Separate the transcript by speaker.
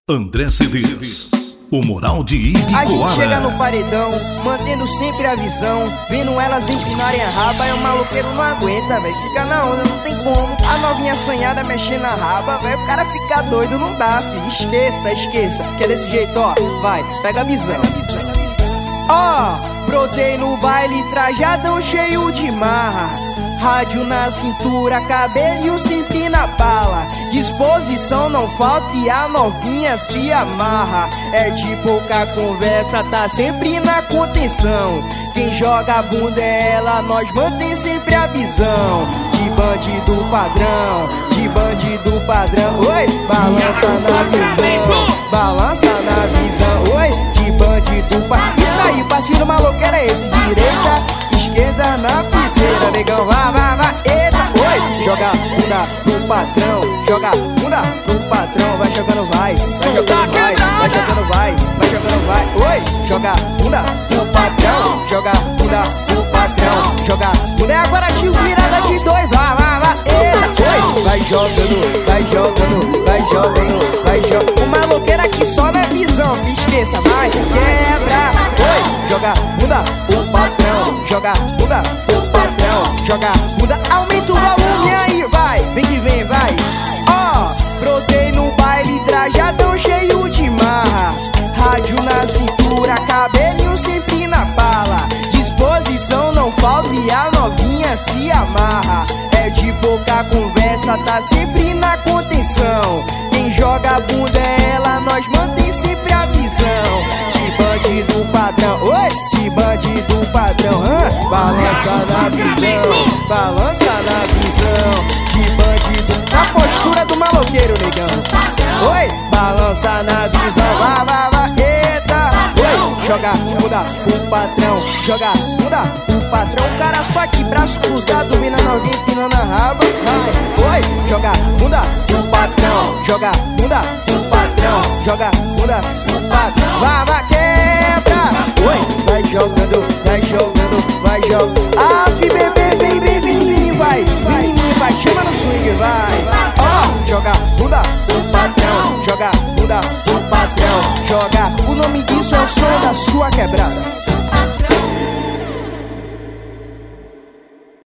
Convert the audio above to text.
Speaker 1: André Cedeiros, o moral de Ibicoara.
Speaker 2: A gente chega no paredão, mantendo sempre a visão, vendo elas empinarem a raba, e o maloqueiro não aguenta, velho. Fica na onda, não tem como. A novinha assanhada mexendo na raba, velho, o cara fica doido, não dá, filho. Esqueça, que é desse jeito, ó. Vai, pega a visão. Ó, brotei no baile, trajadão cheio de marra. Rádio na cintura, cabelinho sempre na bala. Disposição não falta e a novinha se amarra. É de pouca conversa, tá sempre na contenção. Quem joga a bunda é ela, nós mantém sempre a visão. De bandido padrão, de bandido padrão. Oi, balança na visão, balança na visão. Oi, de bandido padrão. Isso aí, parceiro maloqueiro é esse. Direita, esquerda na piseira, negão, vai, eita, oi. Joga bunda pro patrão, joga bunda pro patrão. Vai jogando, vai jogando, vai jogando, vai jogando, vai. Oi, joga bunda pro patrão, joga bunda pro patrão, joga bunda. É agora de virada de dois, vai, eita, oi. Vai jogando, vai jogando, vai jogando, vai jogando. O maloqueiro aqui só na visão, esqueça, vai, quebra. Oi, joga bunda pro patrão, joga bunda pro patrão, joga bunda. Aumenta o volume aí, vai, vem que vem, vai. Ó, brotei no baile, trajadão cheio de marra. Rádio na cintura, cabelinho sempre na bala. Disposição não falta e a novinha se amarra. É de pouca conversa, tá sempre na contenção. Quem joga a bunda é ela, nós mantém sempre a visão. De bandido padrão, oi, de bandido padrão, balança na visão, balança na visão. De bandido, na postura do maloqueiro, negão. Oi, balança na visão, vai, eita. Oi, joga bunda pro patrão, joga bunda pro patrão. O cara só aqui, braço cruzado, vendo a novinha empinando a raba. Vai, oi, joga bunda pro patrão, joga bunda pro patrão, joga bunda pro patrão. Vai, quebra. Oi, vai jogando, vai jogando, vai jogando. Aff, bebê, vem, vai, chama no swing, vai. Ó, joga bunda pro patrão, joga bunda pro patrão, joga. O nome disso é o som da sua quebrada.